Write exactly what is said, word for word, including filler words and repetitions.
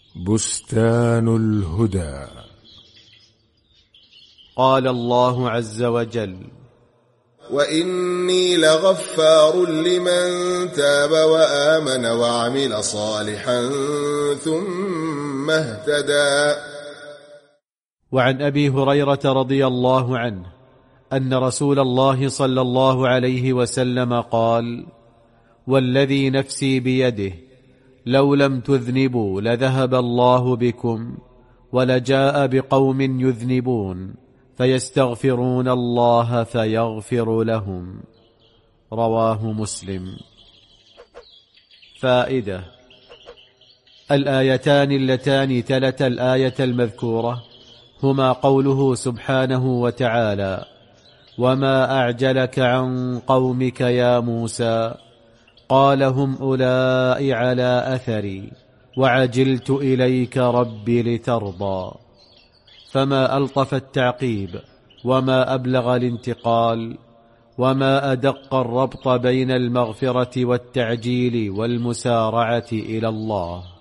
بستان الهدى. قال الله عز وجل: وإني لغفار لمن تاب وآمن وعمل صالحا ثم اهتدى. وعن أبي هريرة رضي الله عنه أن رسول الله صلى الله عليه وسلم قال: والذي نفسي بيده لو لم تذنبوا لذهب الله بكم ولجاء بقوم يذنبون فيستغفرون الله فيغفر لهم. رواه مسلم. فائدة: الآيتان اللتان تلت الآية المذكورة هما قوله سبحانه وتعالى: وما أعجلك عن قومك يا موسى، قال هم أولئك على أثري وعجلت إليك رب لترضى. فما ألطف التعقيب وما أبلغ الانتقال وما أدق الربط بين المغفرة والتعجيل والمسارعة إلى الله.